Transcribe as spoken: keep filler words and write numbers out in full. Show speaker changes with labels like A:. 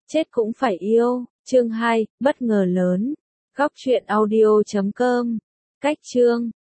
A: Chết cũng phải yêu, chương hai, bất ngờ lớn. Góc truyện audio chấm com. Cách chương